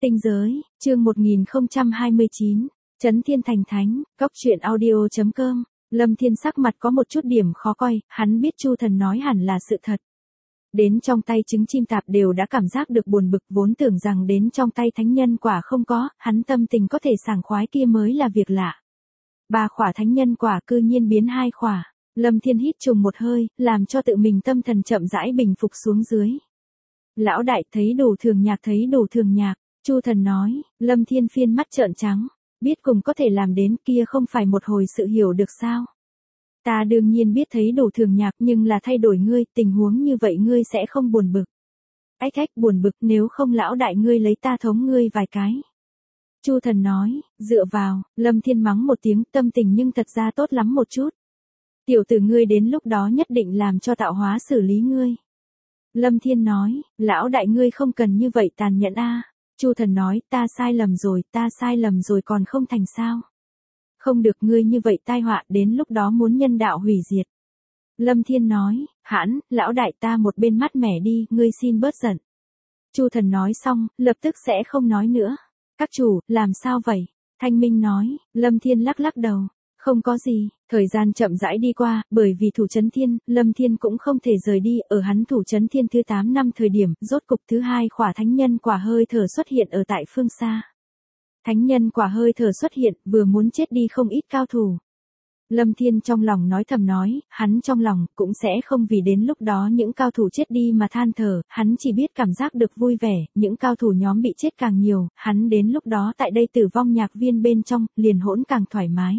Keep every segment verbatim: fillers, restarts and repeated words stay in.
Tinh giới, chương một nghìn không trăm hai mươi chín, Chấn Thiên Thành Thánh, Cốc Truyện Audio chấm com. Lâm Thiên sắc mặt có một chút điểm khó coi, hắn biết Chu Thần nói hẳn là sự thật. Đến trong tay trứng chim tạp đều đã cảm giác được buồn bực, vốn tưởng rằng đến trong tay thánh nhân quả không có, hắn tâm tình có thể sảng khoái kia mới là việc lạ. Ba khỏa thánh nhân quả cư nhiên biến hai khỏa, Lâm Thiên hít trùng một hơi, làm cho tự mình tâm thần chậm rãi bình phục xuống dưới. Lão đại thấy đủ thường nhạc thấy đủ thường nhạc, Chu Thần nói. Lâm Thiên phiên mắt trợn trắng, biết cùng có thể làm đến kia không phải một hồi sự hiểu được sao. Ta đương nhiên biết thấy đủ thường nhạc, nhưng là thay đổi ngươi, tình huống như vậy ngươi sẽ không buồn bực. Ách ách buồn bực, nếu không lão đại ngươi lấy ta thống ngươi vài cái. Chu Thần nói. Dựa vào. Lâm Thiên mắng một tiếng, tâm tình nhưng thật ra tốt lắm một chút. Tiểu tử ngươi đến lúc đó nhất định làm cho tạo hóa xử lý ngươi. Lâm Thiên nói. Lão đại ngươi không cần như vậy tàn nhẫn a. Chu Thần nói. Ta sai lầm rồi, ta sai lầm rồi còn không thành sao. Không được, ngươi như vậy tai họa, đến lúc đó muốn nhân đạo hủy diệt. Lâm Thiên nói. Hãn, lão đại ta một bên mát mẻ đi, ngươi xin bớt giận. Chu Thần nói xong, lập tức sẽ không nói nữa. Các chủ, làm sao vậy? Thanh Minh nói. Lâm Thiên lắc lắc đầu. Không có gì, thời gian chậm rãi đi qua, bởi vì thủ Chấn Thiên, Lâm Thiên cũng không thể rời đi, ở hắn thủ Chấn Thiên thứ tám năm thời điểm, rốt cục thứ hai khỏa thánh nhân quả hơi thở xuất hiện ở tại phương xa. Thánh nhân quả hơi thở xuất hiện, vừa muốn chết đi không ít cao thủ. Lâm Thiên trong lòng nói thầm nói, hắn trong lòng cũng sẽ không vì đến lúc đó những cao thủ chết đi mà than thở, hắn chỉ biết cảm giác được vui vẻ, những cao thủ nhóm bị chết càng nhiều, hắn đến lúc đó tại đây tử vong nhạc viên bên trong, liền hỗn càng thoải mái.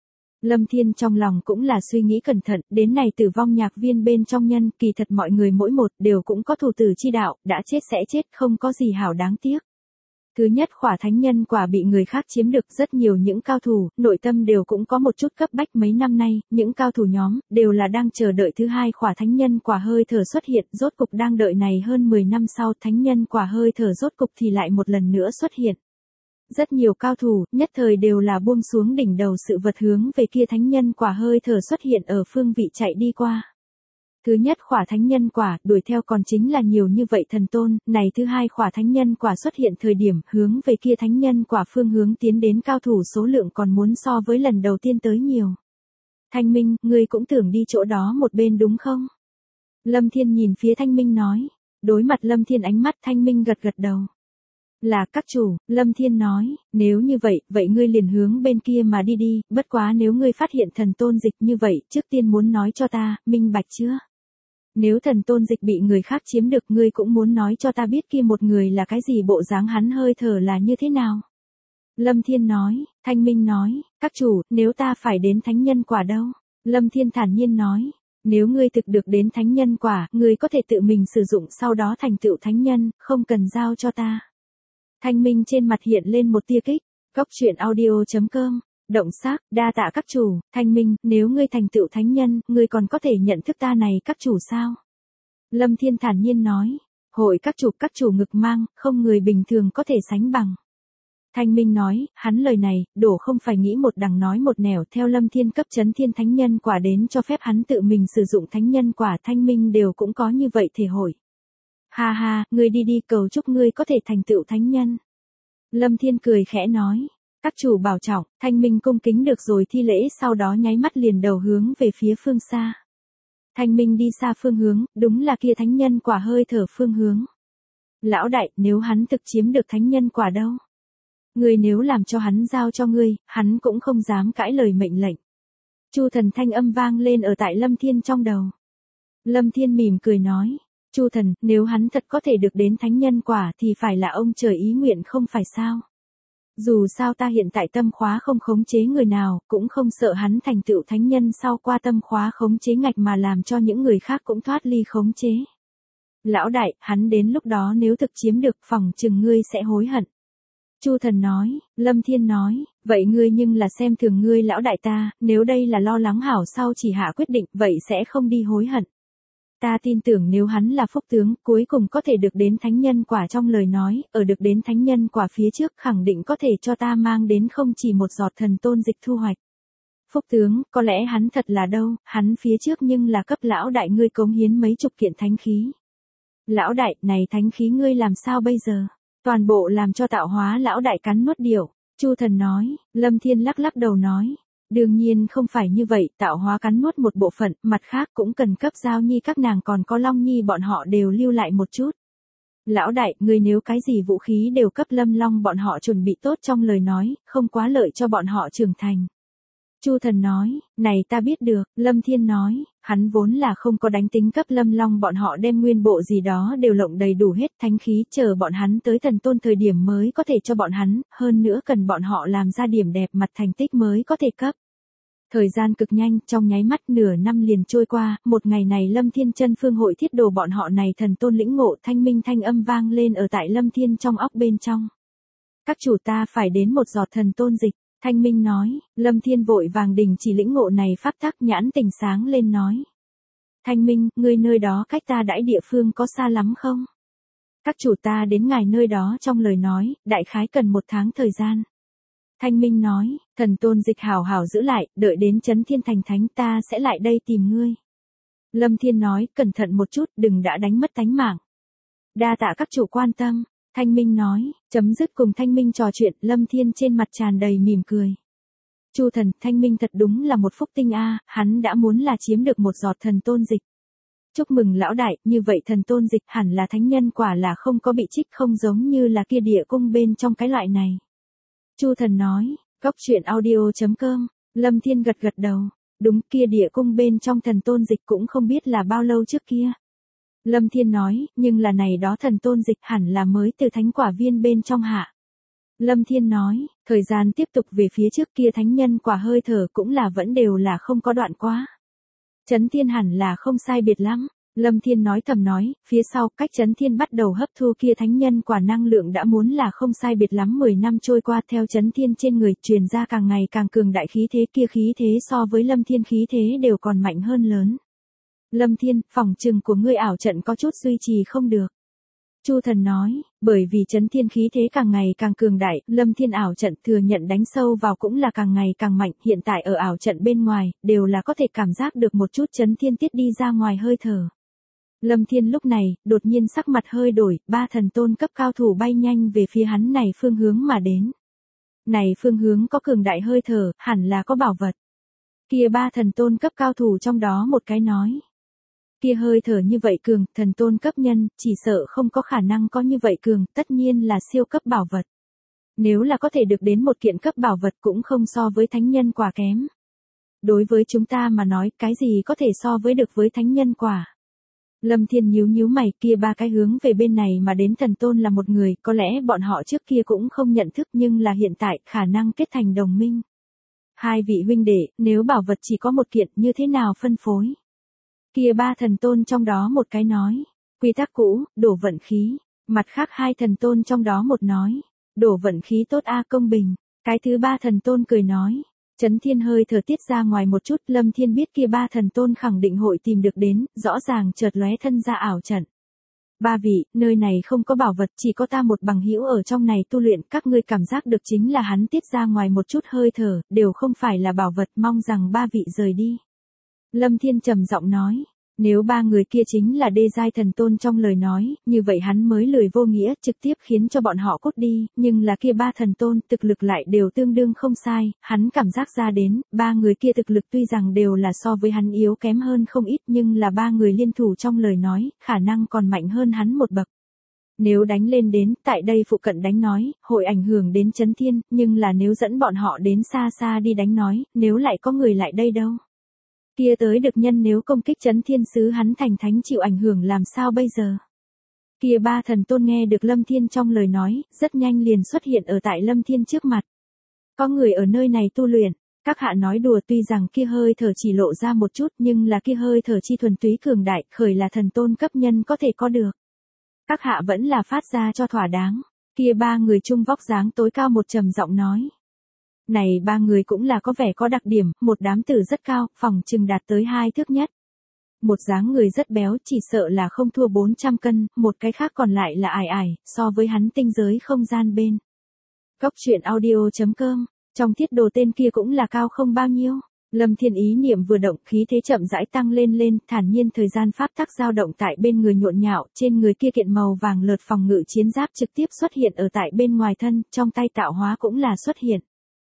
Lâm Thiên trong lòng cũng là suy nghĩ cẩn thận, đến này tử vong nhạc viên bên trong nhân, kỳ thật mọi người mỗi một đều cũng có thủ tử chi đạo, đã chết sẽ chết, không có gì hảo đáng tiếc. Thứ nhất khỏa thánh nhân quả bị người khác chiếm được, rất nhiều những cao thủ, nội tâm đều cũng có một chút cấp bách. Mấy năm nay, những cao thủ nhóm, đều là đang chờ đợi thứ hai khỏa thánh nhân quả hơi thở xuất hiện, rốt cục đang đợi này hơn mười năm sau, thánh nhân quả hơi thở rốt cục thì lại một lần nữa xuất hiện. Rất nhiều cao thủ, nhất thời đều là buông xuống đỉnh đầu sự vật hướng về kia thánh nhân quả hơi thở xuất hiện ở phương vị chạy đi qua. Thứ nhất khỏa thánh nhân quả, đuổi theo còn chính là nhiều như vậy thần tôn, này thứ hai khỏa thánh nhân quả xuất hiện thời điểm, hướng về kia thánh nhân quả phương hướng tiến đến cao thủ số lượng còn muốn so với lần đầu tiên tới nhiều. Thanh Minh, ngươi cũng tưởng đi chỗ đó một bên đúng không? Lâm Thiên nhìn phía Thanh Minh nói. Đối mặt Lâm Thiên ánh mắt, Thanh Minh gật gật đầu. Là các chủ, Lâm Thiên nói, nếu như vậy, vậy ngươi liền hướng bên kia mà đi đi, bất quá nếu ngươi phát hiện thần tôn dịch như vậy, trước tiên muốn nói cho ta, minh bạch chưa? Nếu thần tôn dịch bị người khác chiếm được, ngươi cũng muốn nói cho ta biết kia một người là cái gì, bộ dáng hắn hơi thở là như thế nào? Lâm Thiên nói. Thanh Minh nói. Các chủ, nếu ta phải đến thánh nhân quả đâu? Lâm Thiên thản nhiên nói. Nếu ngươi thực được đến thánh nhân quả, ngươi có thể tự mình sử dụng sau đó thành tựu thánh nhân, không cần giao cho ta. Thanh Minh trên mặt hiện lên một tia kích. Cốc Truyện Audio chấm com. Động sắc, đa tạ các chủ. Thanh Minh, nếu ngươi thành tựu thánh nhân, ngươi còn có thể nhận thức ta này các chủ sao? Lâm Thiên thản nhiên nói. Hội các chủ, các chủ ngực mang, không người bình thường có thể sánh bằng. Thanh Minh nói, hắn lời này, đổ không phải nghĩ một đằng nói một nẻo, theo Lâm Thiên cấp Chấn Thiên thánh nhân quả đến cho phép hắn tự mình sử dụng thánh nhân quả, Thanh Minh đều cũng có như vậy thể hội. Ha ha, ngươi đi đi, cầu chúc ngươi có thể thành tựu thánh nhân. Lâm Thiên cười khẽ nói. Các chủ bảo trọng. Thanh Minh cung kính được rồi thi lễ, sau đó nháy mắt liền đầu hướng về phía phương xa. Thanh Minh đi xa phương hướng, đúng là kia thánh nhân quả hơi thở phương hướng. Lão đại, nếu hắn thực chiếm được thánh nhân quả đâu? Ngươi nếu làm cho hắn giao cho ngươi, hắn cũng không dám cãi lời mệnh lệnh. Chu Thần thanh âm vang lên ở tại Lâm Thiên trong đầu. Lâm Thiên mỉm cười nói. Chu Thần, nếu hắn thật có thể được đến thánh nhân quả thì phải là ông trời ý nguyện không phải sao? Dù sao ta hiện tại tâm khóa không khống chế người nào, cũng không sợ hắn thành tựu thánh nhân sau qua tâm khóa khống chế ngạch mà làm cho những người khác cũng thoát ly khống chế. Lão đại, hắn đến lúc đó nếu thực chiếm được, phòng chừng ngươi sẽ hối hận. Chu Thần nói. Lâm Thiên nói. Vậy ngươi nhưng là xem thường ngươi lão đại ta, nếu đây là lo lắng hảo sau chỉ hạ quyết định, vậy sẽ không đi hối hận. Ta tin tưởng nếu hắn là phúc tướng, cuối cùng có thể được đến thánh nhân quả trong lời nói, ở được đến thánh nhân quả phía trước khẳng định có thể cho ta mang đến không chỉ một giọt thần tôn dịch thu hoạch. Phúc tướng, có lẽ hắn thật là đâu, hắn phía trước nhưng là cấp lão đại ngươi cống hiến mấy chục kiện thánh khí. Lão đại, này thánh khí ngươi làm sao bây giờ? Toàn bộ làm cho tạo hóa lão đại cắn nuốt điểu. Chu Thần nói, Lâm Thiên lắc lắc đầu nói. Đương nhiên không phải như vậy, tạo hóa cắn nuốt một bộ phận, mặt khác cũng cần cấp Giao Nhi các nàng còn có Long Nhi bọn họ đều lưu lại một chút. Lão đại, người nếu cái gì vũ khí đều cấp Lâm Long bọn họ chuẩn bị tốt trong lời nói, không quá lợi cho bọn họ trưởng thành. Chu Thần nói, này ta biết được, Lâm Thiên nói, hắn vốn là không có đánh tính cấp Lâm Long bọn họ đem nguyên bộ gì đó đều lộng đầy đủ hết thánh khí chờ bọn hắn tới thần tôn thời điểm mới có thể cho bọn hắn, hơn nữa cần bọn họ làm ra điểm đẹp mặt thành tích mới có thể cấp. Thời gian cực nhanh, trong nháy mắt nửa năm liền trôi qua, một ngày này Lâm Thiên chân phương hội thiết đồ bọn họ này thần tôn lĩnh ngộ thanh minh thanh âm vang lên ở tại Lâm Thiên trong óc bên trong. Các chủ ta phải đến một giọt thần tôn dịch. Thanh Minh nói, Lâm Thiên vội vàng đình chỉ lĩnh ngộ này pháp tắc nhãn tình sáng lên nói. Thanh Minh, ngươi nơi đó cách ta đãi địa phương có xa lắm không? Các chủ ta đến ngài nơi đó trong lời nói, đại khái cần một tháng thời gian. Thanh Minh nói, thần tôn dịch hảo hảo giữ lại, đợi đến Chấn Thiên thành thánh ta sẽ lại đây tìm ngươi. Lâm Thiên nói, cẩn thận một chút, đừng đã đánh mất tánh mạng. Đa tạ các chủ quan tâm. Thanh Minh nói, chấm dứt cùng Thanh Minh trò chuyện, Lâm Thiên trên mặt tràn đầy mỉm cười. Chu Thần, Thanh Minh thật đúng là một phúc tinh a, hắn đã muốn là chiếm được một giọt thần tôn dịch. Chúc mừng lão đại, như vậy thần tôn dịch hẳn là thánh nhân quả là không có bị trích không giống như là kia địa cung bên trong cái loại này. Chu Thần nói, góc truyện audio chấm com, Lâm Thiên gật gật đầu, đúng kia địa cung bên trong thần tôn dịch cũng không biết là bao lâu trước kia. Lâm Thiên nói, nhưng là này đó thần tôn dịch hẳn là mới từ thánh quả viên bên trong hạ. Lâm Thiên nói, thời gian tiếp tục về phía trước kia thánh nhân quả hơi thở cũng là vẫn đều là không có đoạn quá. Chấn Thiên hẳn là không sai biệt lắm. Lâm Thiên nói thầm nói, phía sau cách Chấn Thiên bắt đầu hấp thu kia thánh nhân quả năng lượng đã muốn là không sai biệt lắm mười năm trôi qua theo Chấn Thiên trên người truyền ra càng ngày càng cường đại khí thế kia khí thế so với Lâm Thiên khí thế đều còn mạnh hơn lớn. Lâm Thiên, phòng trừng của ngươi ảo trận có chút duy trì không được. Chu Thần nói, bởi vì Chấn Thiên khí thế càng ngày càng cường đại, Lâm Thiên ảo trận thừa nhận đánh sâu vào cũng là càng ngày càng mạnh, hiện tại ở ảo trận bên ngoài, đều là có thể cảm giác được một chút Chấn Thiên tiết đi ra ngoài hơi thở. Lâm Thiên lúc này, đột nhiên sắc mặt hơi đổi, ba thần tôn cấp cao thủ bay nhanh về phía hắn này phương hướng mà đến. Này phương hướng có cường đại hơi thở, hẳn là có bảo vật. Kia ba thần tôn cấp cao thủ trong đó một cái nói. Kia hơi thở như vậy cường, thần tôn cấp nhân, chỉ sợ không có khả năng có như vậy cường, tất nhiên là siêu cấp bảo vật. Nếu là có thể được đến một kiện cấp bảo vật cũng không so với thánh nhân quả kém. Đối với chúng ta mà nói, cái gì có thể so với được với thánh nhân quả. Lâm Thiên nhíu nhíu mày, kia ba cái hướng về bên này mà đến thần tôn là một người, có lẽ bọn họ trước kia cũng không nhận thức nhưng là hiện tại khả năng kết thành đồng minh. Hai vị huynh đệ, nếu bảo vật chỉ có một kiện như thế nào phân phối? Kia ba thần tôn trong đó một cái nói, quy tắc cũ, đổ vận khí, mặt khác hai thần tôn trong đó một nói, đổ vận khí tốt a công bình, cái thứ ba thần tôn cười nói, Chấn Thiên hơi thở tiết ra ngoài một chút, Lâm Thiên biết kia ba thần tôn khẳng định hội tìm được đến, rõ ràng chợt lóe thân ra ảo trận. Ba vị, nơi này không có bảo vật, chỉ có ta một bằng hữu ở trong này tu luyện, các ngươi cảm giác được chính là hắn tiết ra ngoài một chút hơi thở, đều không phải là bảo vật, mong rằng ba vị rời đi. Lâm Thiên trầm giọng nói, nếu ba người kia chính là đê giai thần tôn trong lời nói, như vậy hắn mới lười vô nghĩa, trực tiếp khiến cho bọn họ cút đi, nhưng là kia ba thần tôn, thực lực lại đều tương đương không sai, hắn cảm giác ra đến, ba người kia thực lực tuy rằng đều là so với hắn yếu kém hơn không ít nhưng là ba người liên thủ trong lời nói, khả năng còn mạnh hơn hắn một bậc. Nếu đánh lên đến, tại đây phụ cận đánh nói, hội ảnh hưởng đến Chấn Thiên, nhưng là nếu dẫn bọn họ đến xa xa đi đánh nói, nếu lại có người lại đây đâu. Kia tới được nhân nếu công kích Chấn Thiên sứ hắn thành thánh chịu ảnh hưởng làm sao bây giờ? Kia ba thần tôn nghe được Lâm Thiên trong lời nói, rất nhanh liền xuất hiện ở tại Lâm Thiên trước mặt. Có người ở nơi này tu luyện, các hạ nói đùa tuy rằng kia hơi thở chỉ lộ ra một chút nhưng là kia hơi thở chi thuần túy cường đại, khởi là thần tôn cấp nhân có thể có được. Các hạ vẫn là phát ra cho thỏa đáng. Kia ba người trung vóc dáng tối cao một trầm giọng nói. Này ba người cũng là có vẻ có đặc điểm, một đám tử rất cao, phòng chừng đạt tới hai thước nhất. Một dáng người rất béo, chỉ sợ là không thua bốn trăm cân, một cái khác còn lại là ải ải, so với hắn tinh giới không gian bên. Góc truyện audio chấm com, trong thiết đồ tên kia cũng là cao không bao nhiêu. Lâm Thiên ý niệm vừa động, khí thế chậm rãi tăng lên lên, thản nhiên thời gian pháp tắc dao động tại bên người nhộn nhạo, trên người kia kiện màu vàng lợt phòng ngự chiến giáp trực tiếp xuất hiện ở tại bên ngoài thân, trong tay tạo hóa cũng là xuất hiện.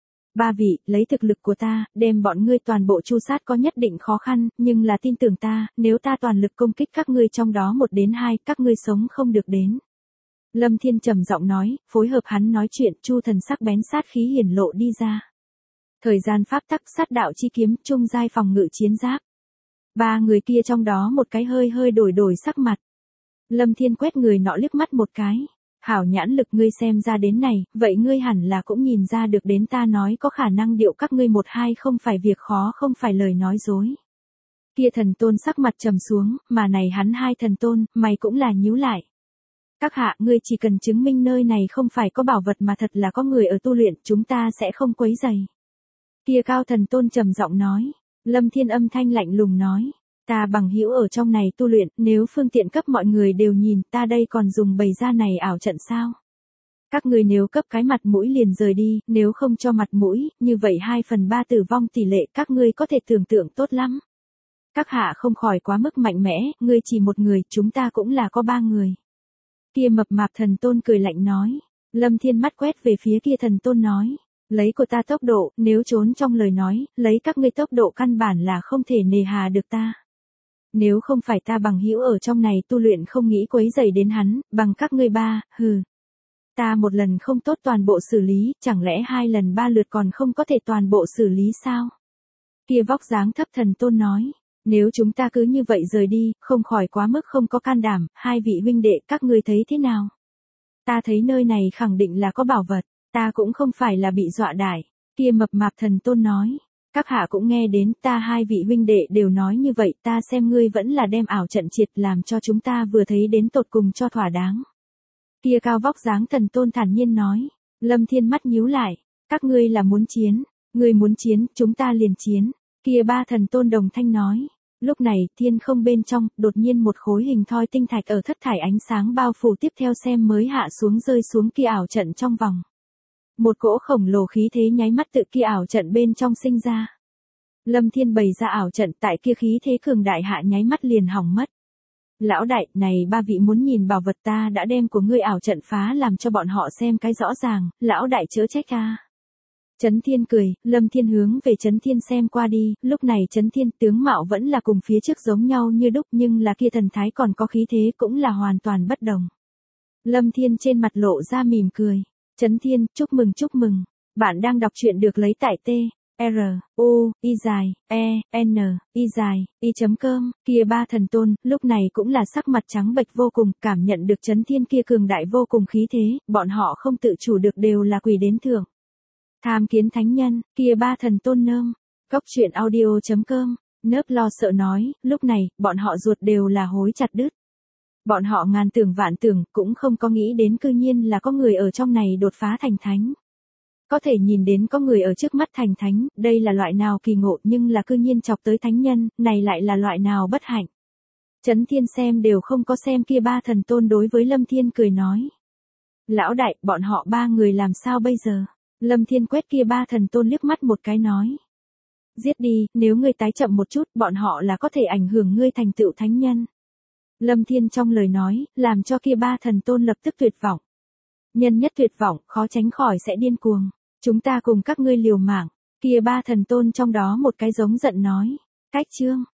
Ba vị, lấy thực lực của ta, đem bọn ngươi toàn bộ chu sát có nhất định khó khăn, nhưng là tin tưởng ta, nếu ta toàn lực công kích các ngươi trong đó một đến hai, các ngươi sống không được đến. Lâm Thiên trầm giọng nói, phối hợp hắn nói chuyện, chu thần sắc bén sát khí hiển lộ đi ra. Thời gian pháp tắc sát đạo chi kiếm, trung giai phòng ngự chiến giáp. Ba người kia trong đó một cái hơi hơi đổi đổi sắc mặt. Lâm Thiên quét người nọ liếc mắt một cái. Hảo nhãn lực ngươi xem ra đến này, vậy ngươi hẳn là cũng nhìn ra được đến ta nói có khả năng điệu các ngươi một hai không phải việc khó, không phải lời nói dối. Kia thần tôn sắc mặt trầm xuống, mà này hắn hai thần tôn, mày cũng là nhíu lại. Các hạ, ngươi chỉ cần chứng minh nơi này không phải có bảo vật mà thật là có người ở tu luyện, chúng ta sẽ không quấy rầy. Kia cao thần tôn trầm giọng nói. Lâm Thiên âm thanh lạnh lùng nói. Ta bằng hữu ở trong này tu luyện, nếu phương tiện cấp mọi người đều nhìn, ta đây còn dùng bày ra này ảo trận sao? Các người nếu cấp cái mặt mũi liền rời đi, nếu không cho mặt mũi, như vậy hai phần ba tử vong tỷ lệ các ngươi có thể tưởng tượng tốt lắm. Các hạ không khỏi quá mức mạnh mẽ, ngươi chỉ một người, chúng ta cũng là có ba người. Kia mập mạp thần tôn cười lạnh nói. Lâm Thiên mắt quét về phía kia thần tôn nói. Lấy của ta tốc độ, nếu trốn trong lời nói, lấy các ngươi tốc độ căn bản là không thể nề hà được ta. Nếu không phải ta bằng hữu ở trong này tu luyện không nghĩ quấy rầy đến hắn, bằng các ngươi ba, hừ. Ta một lần không tốt toàn bộ xử lý, chẳng lẽ hai lần ba lượt còn không có thể toàn bộ xử lý sao? Kia vóc dáng thấp thần tôn nói, nếu chúng ta cứ như vậy rời đi, không khỏi quá mức không có can đảm, hai vị huynh đệ các ngươi thấy thế nào? Ta thấy nơi này khẳng định là có bảo vật, ta cũng không phải là bị dọa đại, kia mập mạp thần tôn nói. Các hạ cũng nghe đến, ta hai vị huynh đệ đều nói như vậy, ta xem ngươi vẫn là đem ảo trận triệt làm cho chúng ta vừa thấy đến tột cùng cho thỏa đáng. Kia cao vóc dáng thần tôn thản nhiên nói. Lâm Thiên mắt nhíu lại, các ngươi là muốn chiến, ngươi muốn chiến, chúng ta liền chiến. Kia ba thần tôn đồng thanh nói. Lúc này, thiên không bên trong, đột nhiên một khối hình thoi tinh thạch ở thất thải ánh sáng bao phủ tiếp theo xem mới hạ xuống rơi xuống kia ảo trận trong vòng. Một cỗ khổng lồ khí thế nháy mắt tự kia ảo trận bên trong sinh ra. Lâm Thiên bày ra ảo trận tại kia khí thế cường đại hạ nháy mắt liền hỏng mất. Lão đại, này ba vị muốn nhìn bảo vật ta đã đem của ngươi ảo trận phá làm cho bọn họ xem cái rõ ràng, lão đại chớ trách ta. Chấn Thiên cười, Lâm Thiên hướng về Chấn Thiên xem qua đi, lúc này Chấn Thiên tướng mạo vẫn là cùng phía trước giống nhau như đúc nhưng là kia thần thái còn có khí thế cũng là hoàn toàn bất đồng. Lâm Thiên trên mặt lộ ra mỉm cười. Chấn Thiên, chúc mừng chúc mừng. Bạn đang đọc truyện được lấy tại T, R, U, Y dài, E, N, Y dài, Y chấm cơm. Kia ba thần tôn, lúc này cũng là sắc mặt trắng bệch vô cùng, cảm nhận được Chấn Thiên kia cường đại vô cùng khí thế, bọn họ không tự chủ được đều là quỳ đến thượng. Tham kiến thánh nhân, kia ba thần tôn nơm. Góc truyện audio chấm com, nớp lo sợ nói, lúc này, bọn họ ruột đều là hối chặt đứt. Bọn họ ngàn tưởng vạn tưởng, cũng không có nghĩ đến cư nhiên là có người ở trong này đột phá thành thánh. Có thể nhìn đến có người ở trước mắt thành thánh, đây là loại nào kỳ ngộ nhưng là cư nhiên chọc tới thánh nhân, này lại là loại nào bất hạnh. Chấn Thiên xem đều không có xem kia ba thần tôn đối với Lâm Thiên cười nói. Lão đại, bọn họ ba người làm sao bây giờ? Lâm Thiên quét kia ba thần tôn liếc mắt một cái nói. Giết đi, nếu ngươi tái chậm một chút, bọn họ là có thể ảnh hưởng ngươi thành tựu thánh nhân. Lâm Thiên trong lời nói, làm cho kia ba thần tôn lập tức tuyệt vọng. Nhân nhất tuyệt vọng, khó tránh khỏi sẽ điên cuồng. Chúng ta cùng các ngươi liều mạng. Kia ba thần tôn trong đó một cái giống giận nói. Cách chương.